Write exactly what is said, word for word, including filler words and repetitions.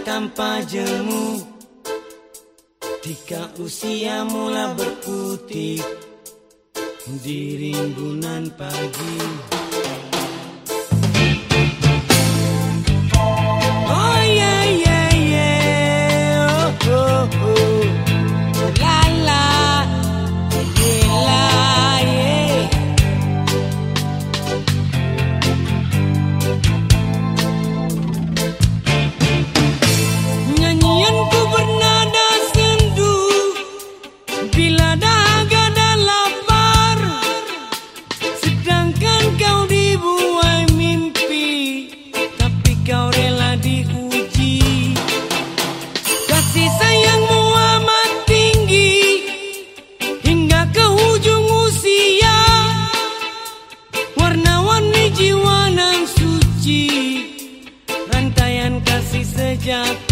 tanpa jemu, ketika usia mula berputih di rimbunan pagi. Oh yeah yeah yeah, oh oh oh, la la, yeah la yeah. Nyanyianku bernada sendu bila dahaga dan lapar, sedangkan kau dibuai mimpi, tapi kau rela diuji. Kasih sayangmu amat tinggi hingga ke ujung usia, warna-warni jiwa nan suci, rantaian kasih sejati.